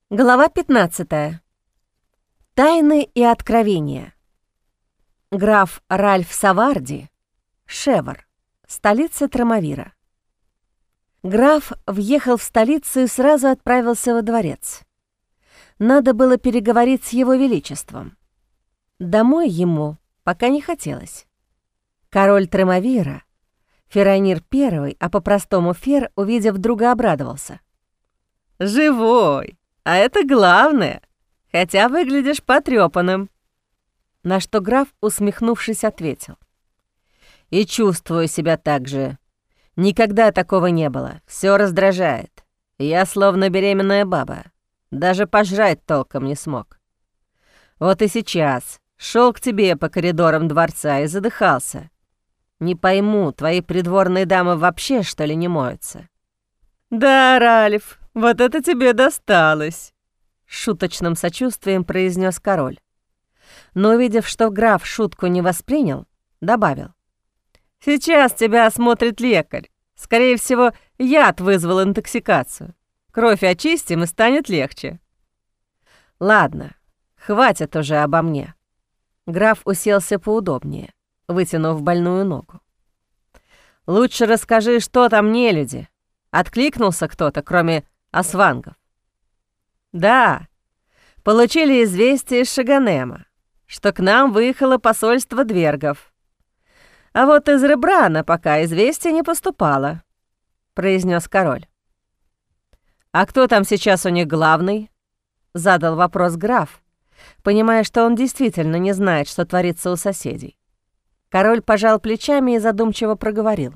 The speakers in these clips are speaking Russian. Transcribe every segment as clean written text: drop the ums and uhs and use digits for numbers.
Глава 15. Тайны и откровения. Граф Ральф Саварди, Шевр, столица Трамавира. Граф въехал в столицу и сразу отправился во дворец. Надо было переговорить с его величеством. Домой ему пока не хотелось. Король Трамавира, Феронир I, а по-простому Фер, увидев друга, обрадовался. «Живой! А это главное, хотя выглядишь потрёпанным». На что граф, усмехнувшись, ответил. «И чувствую себя так же. Никогда такого не было. Всё раздражает. Я словно беременная баба. Даже пожрать толком не смог. Вот и сейчас шёл к тебе по коридорам дворца и задыхался. Не пойму, твои придворные дамы вообще, что ли, не моются?» «Да, Ральф, вот это тебе досталось», — шуточным сочувствием произнес король. Но, увидев, что граф шутку не воспринял, добавил. «Сейчас тебя осмотрит лекарь. Скорее всего, яд вызвал интоксикацию. Кровь очистим, и станет легче». «Ладно, хватит уже обо мне». Граф уселся поудобнее, вытянув больную ногу. «Лучше расскажи, что там нелюди. Откликнулся кто-то, кроме освангов?» «Да, получили известие из Шаганема, что к нам выехало посольство двергов. А вот из Ребрана пока известие не поступало», — произнес король. «А кто там сейчас у них главный?» — задал вопрос граф, понимая, что он действительно не знает, что творится у соседей. Король пожал плечами и задумчиво проговорил.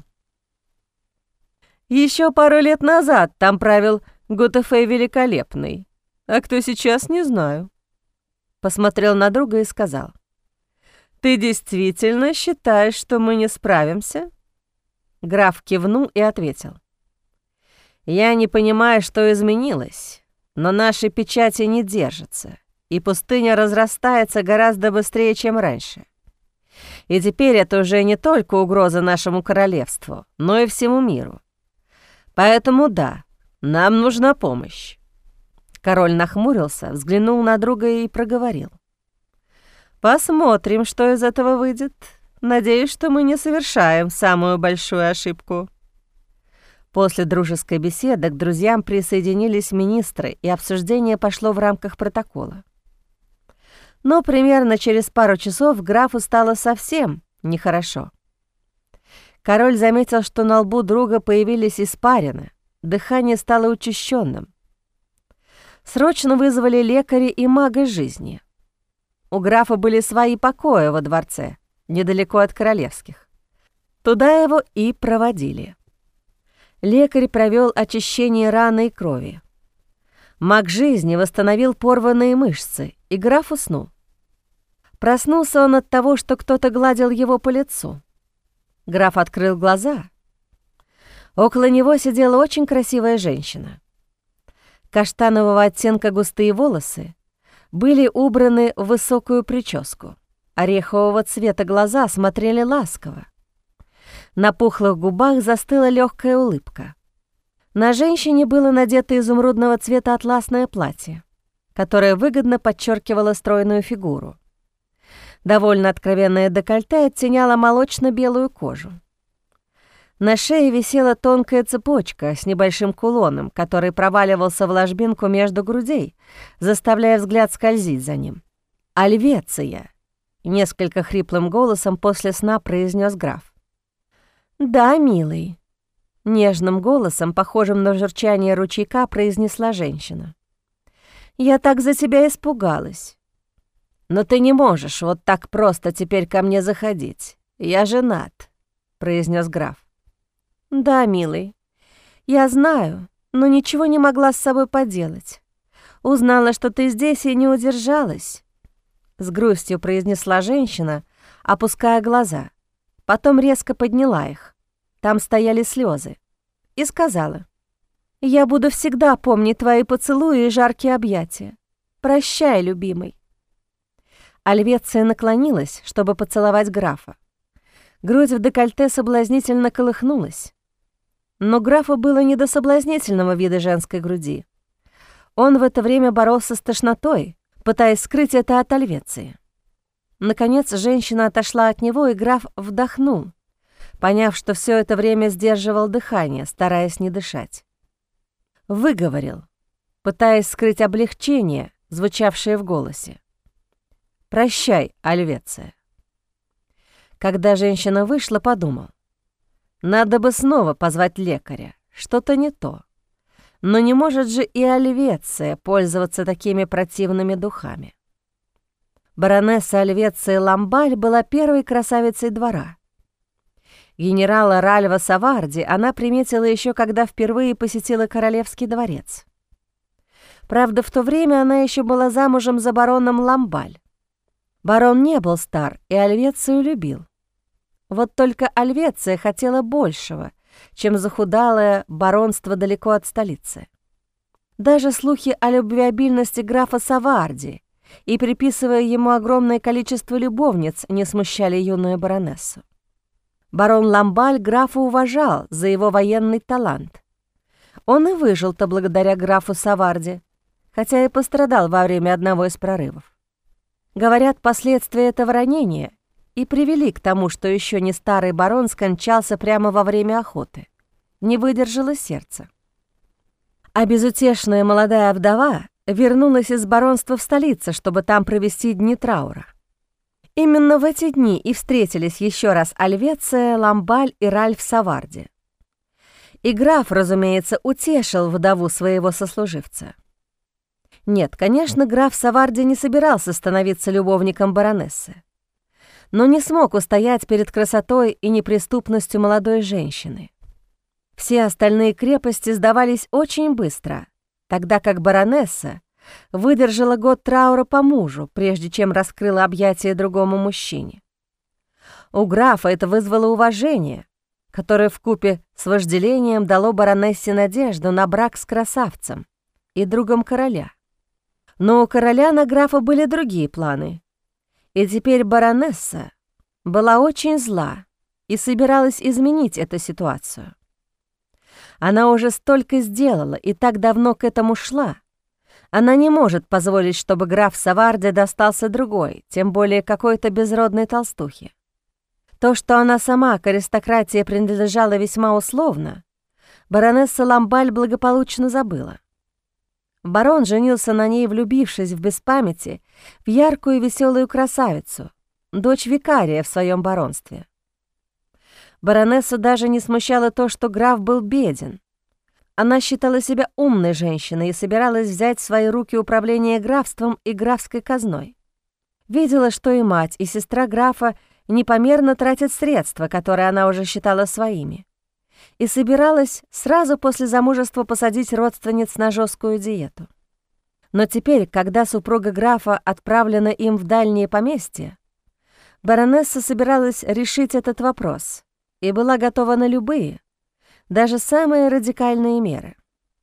«Еще пару лет назад там правил Готефей Великолепный, а кто сейчас, не знаю». Посмотрел на друга и сказал. «Ты действительно считаешь, что мы не справимся?» Граф кивнул и ответил. «Я не понимаю, что изменилось, но наши печати не держатся, и пустыня разрастается гораздо быстрее, чем раньше. И теперь это уже не только угроза нашему королевству, но и всему миру. Поэтому да, нам нужна помощь». Король нахмурился, взглянул на друга и проговорил. «Посмотрим, что из этого выйдет. Надеюсь, что мы не совершаем самую большую ошибку». После дружеской беседы к друзьям присоединились министры, и обсуждение пошло в рамках протокола. Но примерно через пару часов графу стало совсем нехорошо. Король заметил, что на лбу друга появились испарины, дыхание стало учащенным. Срочно вызвали лекаря и мага жизни. У графа были свои покои во дворце, недалеко от королевских. Туда его и проводили. Лекарь провел очищение раны и крови. Маг жизни восстановил порванные мышцы, и граф уснул. Проснулся он от того, что кто-то гладил его по лицу. Граф открыл глаза. Около него сидела очень красивая женщина. Каштанового оттенка густые волосы были убраны в высокую прическу. Орехового цвета глаза смотрели ласково. На пухлых губах застыла легкая улыбка. На женщине было надето изумрудного цвета атласное платье, которое выгодно подчеркивало стройную фигуру. Довольно откровенное декольте оттеняло молочно-белую кожу. На шее висела тонкая цепочка с небольшим кулоном, который проваливался в ложбинку между грудей, заставляя взгляд скользить за ним. «Альвеция», — несколько хриплым голосом после сна произнес граф. «Да, милый», — нежным голосом, похожим на журчание ручейка, произнесла женщина. «Я так за тебя испугалась. Но ты не можешь вот так просто теперь ко мне заходить. Я женат», — произнес граф. «Да, милый, я знаю, но ничего не могла с собой поделать. Узнала, что ты здесь, и не удержалась», — с грустью произнесла женщина, опуская глаза. Потом резко подняла их. Там стояли слезы. И сказала: «Я буду всегда помнить твои поцелуи и жаркие объятия. Прощай, любимый». Альвеция наклонилась, чтобы поцеловать графа. Грудь в декольте соблазнительно колыхнулась. Но графу было не до соблазнительного вида женской груди. Он в это время боролся с тошнотой, пытаясь скрыть это от Альвеции. Наконец женщина отошла от него, и граф вдохнул, поняв, что все это время сдерживал дыхание, стараясь не дышать. Выговорил, пытаясь скрыть облегчение, звучавшее в голосе. «Прощай, Альвеция». Когда женщина вышла, подумал. Надо бы снова позвать лекаря, что-то не то. Но не может же и Альвеция пользоваться такими противными духами. Баронесса Альвеция Ламбаль была первой красавицей двора. Генерала Ральва Саварди она приметила еще, когда впервые посетила Королевский дворец. Правда, в то время она еще была замужем за бароном Ламбаль. Барон не был стар и Альвецию любил. Вот только Альвеция хотела большего, чем захудалое баронство далеко от столицы. Даже слухи о любвеобильности графа Саварди и приписывая ему огромное количество любовниц не смущали юную баронессу. Барон Ламбаль графа уважал за его военный талант. Он и выжил-то благодаря графу Саварди, хотя и пострадал во время одного из прорывов. Говорят, последствия этого ранения и привели к тому, что еще не старый барон скончался прямо во время охоты. Не выдержало сердце. А безутешная молодая вдова вернулась из баронства в столицу, чтобы там провести дни траура. Именно в эти дни и встретились еще раз Альвеция, Ламбаль и Ральф Саварди. И граф, разумеется, утешил вдову своего сослуживца. Нет, конечно, граф Саварди не собирался становиться любовником баронессы, но не смог устоять перед красотой и неприступностью молодой женщины. Все остальные крепости сдавались очень быстро, тогда как баронесса выдержала год траура по мужу, прежде чем раскрыла объятия другому мужчине. У графа это вызвало уважение, которое вкупе с вожделением дало баронессе надежду на брак с красавцем и другом короля. Но у короля на графа были другие планы, и теперь баронесса была очень зла и собиралась изменить эту ситуацию. Она уже столько сделала и так давно к этому шла. Она не может позволить, чтобы граф Саварди достался другой, тем более какой-то безродной толстухе. То, что она сама к аристократии принадлежала весьма условно, баронесса Ламбаль благополучно забыла. Барон женился на ней, влюбившись в беспамяти в яркую и веселую красавицу, дочь викария в своем баронстве. Баронессу даже не смущало то, что граф был беден. Она считала себя умной женщиной и собиралась взять в свои руки управление графством и графской казной. Видела, что и мать, и сестра графа непомерно тратят средства, которые она уже считала своими, и собиралась сразу после замужества посадить родственниц на жесткую диету. Но теперь, когда супруга графа отправлена им в дальние поместья, баронесса собиралась решить этот вопрос и была готова на любые, даже самые радикальные меры.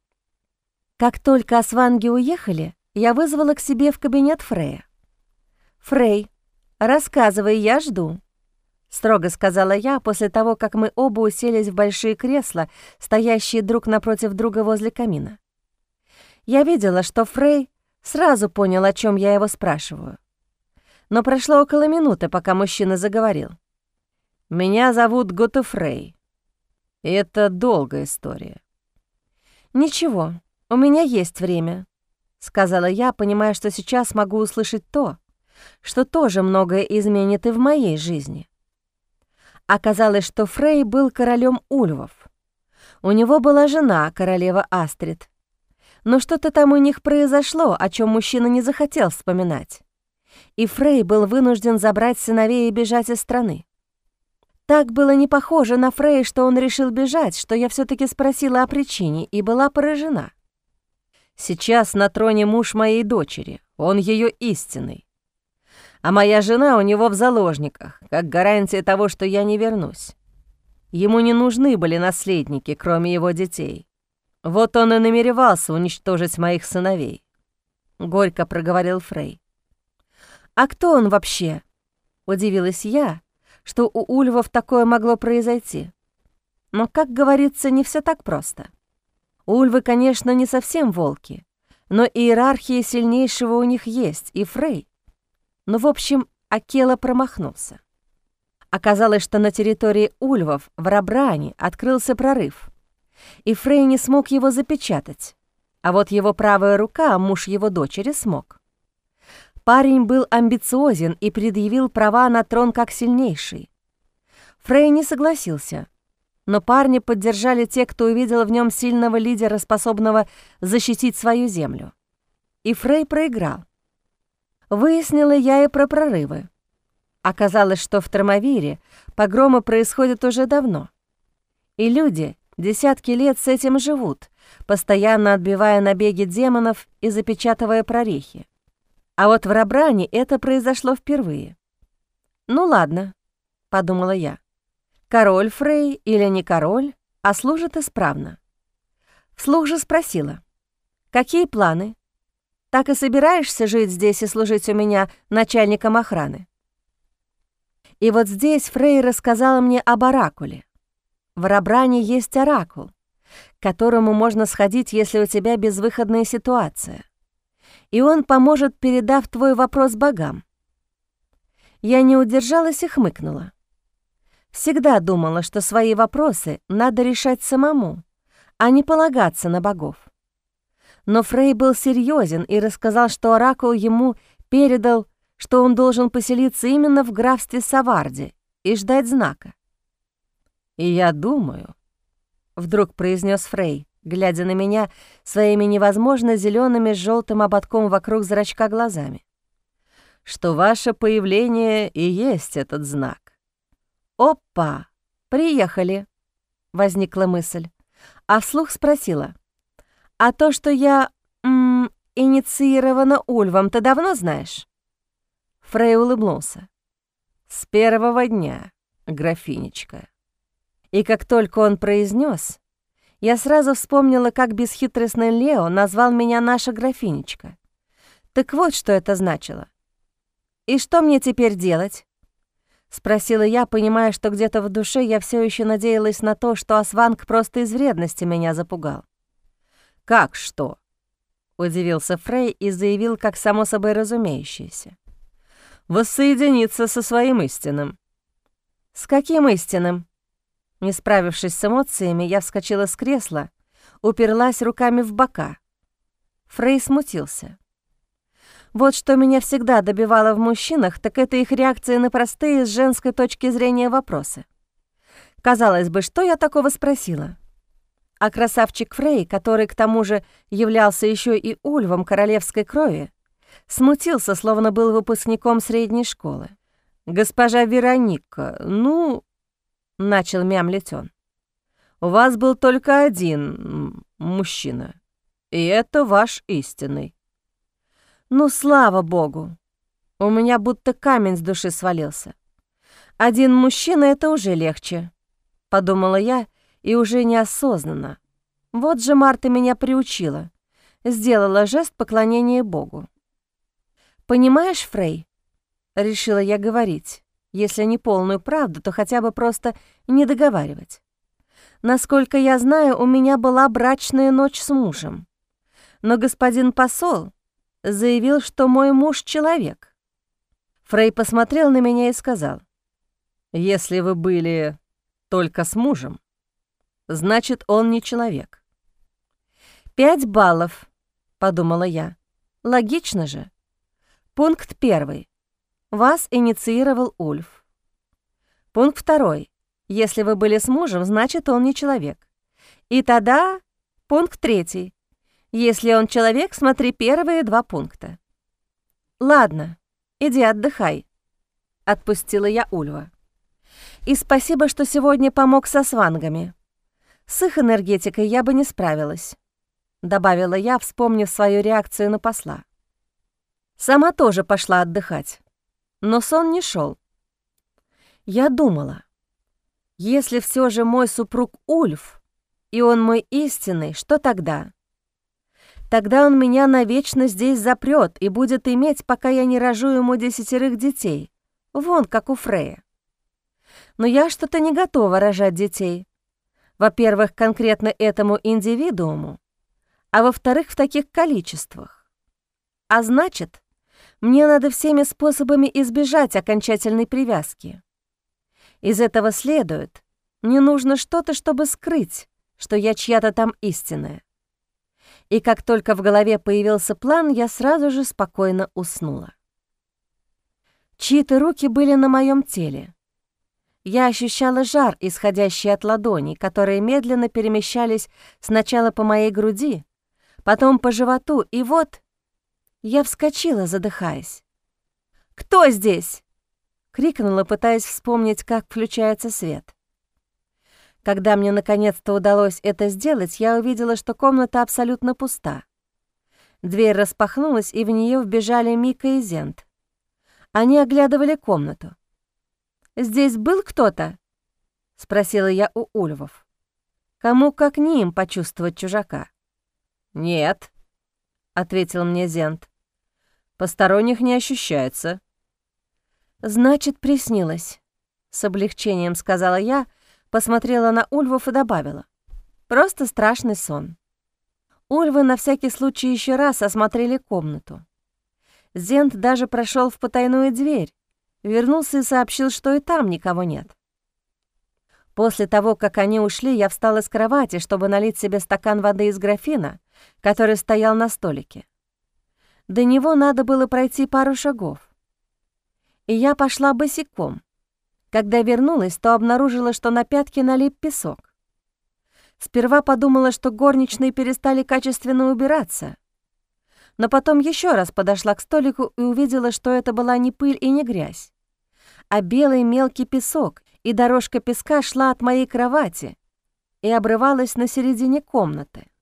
Как только осванги уехали, я вызвала к себе в кабинет Фрея. «Фрей, рассказывай, я жду», — строго сказала я после того, как мы оба уселись в большие кресла, стоящие друг напротив друга возле камина. Я видела, что Фрей сразу понял, о чем я его спрашиваю. Но прошло около минуты, пока мужчина заговорил. «Меня зовут Готефрей. И это долгая история». «Ничего, у меня есть время», — сказала я, понимая, что сейчас могу услышать то, что тоже многое изменит и в моей жизни. Оказалось, что Фрей был королем ульвов. У него была жена, королева Астрид. Но что-то там у них произошло, о чем мужчина не захотел вспоминать. И Фрей был вынужден забрать сыновей и бежать из страны. Так было не похоже на Фрея, что он решил бежать, что я все-таки спросила о причине и была поражена. Сейчас на троне муж моей дочери, он ее истинный. А моя жена у него в заложниках, как гарантия того, что я не вернусь. Ему не нужны были наследники, кроме его детей. Вот он и намеревался уничтожить моих сыновей. Горько проговорил Фрей. «А кто он вообще?» — удивилась я, что у ульвов такое могло произойти. Но, как говорится, не все так просто. Ульвы, конечно, не совсем волки. Но иерархия сильнейшего у них есть, и Фрей. Ну, в общем, Акела промахнулся. Оказалось, что на территории ульвов в Рабране открылся прорыв, и Фрей не смог его запечатать, а вот его правая рука, муж его дочери, смог. Парень был амбициозен и предъявил права на трон как сильнейший. Фрей не согласился, но парня поддержали те, кто увидел в нем сильного лидера, способного защитить свою землю. И Фрей проиграл. Выяснила я и про прорывы. Оказалось, что в Тормовире погромы происходят уже давно. И люди десятки лет с этим живут, постоянно отбивая набеги демонов и запечатывая прорехи. А вот в Рабране это произошло впервые. «Ну ладно», — подумала я. «Король Фрей или не король, а служит исправно». Вслух же спросила: «Какие планы? Так и собираешься жить здесь и служить у меня начальником охраны?» И вот здесь Фрей рассказала мне об оракуле. В Рабране есть оракул, к которому можно сходить, если у тебя безвыходная ситуация. И он поможет, передав твой вопрос богам. Я не удержалась и хмыкнула. Всегда думала, что свои вопросы надо решать самому, а не полагаться на богов. Но Фрей был серьезен и рассказал, что оракул ему передал, что он должен поселиться именно в графстве Саварди и ждать знака. «И я думаю», — вдруг произнес Фрей, глядя на меня своими невозможно зелеными с желтым ободком вокруг зрачка глазами, «что ваше появление и есть этот знак». «Опа! Приехали!» — возникла мысль, а вслух спросила: «А то, что я инициирована Ульвом, ты давно знаешь?» Фрей улыбнулся. «С первого дня, графинечка». И как только он произнес, я сразу вспомнила, как бесхитростный Лео назвал меня наша графинечка. Так вот, что это значило. «И что мне теперь делать?» — спросила я, понимая, что где-то в душе я все еще надеялась на то, что Асванг просто из вредности меня запугал. «Как что?» — удивился Фрей и заявил, как само собой разумеющееся: «Воссоединиться со своим истинным». «С каким истинным?» Не справившись с эмоциями, я вскочила с кресла, уперлась руками в бока. Фрей смутился. Вот что меня всегда добивало в мужчинах, так это их реакция на простые с женской точки зрения вопросы. Казалось бы, что я такого спросила? А красавчик Фрей, который к тому же являлся еще и ульвом королевской крови, смутился, словно был выпускником средней школы. «Госпожа Вероника, ну...» — начал мямлить он. «У вас был только один мужчина, и это ваш истинный». «Ну, слава богу! У меня будто камень с души свалился. Один мужчина — это уже легче», — подумала я, и уже неосознанно. Вот же Марта меня приучила, сделала жест поклонения Богу. «Понимаешь, Фрей?» — решила я говорить. Если не полную правду, то хотя бы просто не договаривать. Насколько я знаю, у меня была брачная ночь с мужем. Но господин посол заявил, что мой муж — человек. Фрей посмотрел на меня и сказал: «Если вы были только с мужем, значит, он не человек». 5 баллов, подумала я. Логично же. Пункт 1. Вас инициировал Ульф. Пункт 2. Если вы были с мужем, значит, он не человек. И тогда пункт 3. Если он человек, смотри первые 2 пункта. «Ладно, иди отдыхай», — отпустила я Ульва. «И спасибо, что сегодня помог со свангами. С их энергетикой я бы не справилась», — добавила я, вспомнив свою реакцию на посла. Сама тоже пошла отдыхать, но сон не шел. Я думала, если все же мой супруг Ульф, и он мой истинный, что тогда? Тогда он меня навечно здесь запрет и будет иметь, пока я не рожу ему 10 детей, вон как у Фрея. Но я что-то не готова рожать детей. Во-первых, конкретно этому индивидууму, а во-вторых, в таких количествах. А значит, мне надо всеми способами избежать окончательной привязки. Из этого следует, мне нужно что-то, чтобы скрыть, что я чья-то там истинная. И как только в голове появился план, я сразу же спокойно уснула. Чьи-то руки были на моем теле. Я ощущала жар, исходящий от ладоней, которые медленно перемещались сначала по моей груди, потом по животу, и вот я вскочила, задыхаясь. «Кто здесь?» — крикнула, пытаясь вспомнить, как включается свет. Когда мне наконец-то удалось это сделать, я увидела, что комната абсолютно пуста. Дверь распахнулась, и в нее вбежали Мика и Зент. Они оглядывали комнату. «Здесь был кто-то?» — спросила я у ульвов. Кому, как не им, почувствовать чужака? «Нет», — ответил мне Зент. «Посторонних не ощущается». «Значит, приснилось», — с облегчением сказала я, посмотрела на ульвов и добавила. «Просто страшный сон». Ульвы на всякий случай еще раз осмотрели комнату. Зент даже прошел в потайную дверь, вернулся и сообщил, что и там никого нет. После того, как они ушли, я встала с кровати, чтобы налить себе стакан воды из графина, который стоял на столике. До него надо было пройти пару шагов. И я пошла босиком. Когда вернулась, то обнаружила, что на пятки налип песок. Сперва подумала, что горничные перестали качественно убираться, но потом еще раз подошла к столику и увидела, что это была не пыль и не грязь, а белый мелкий песок, и дорожка песка шла от моей кровати и обрывалась на середине комнаты.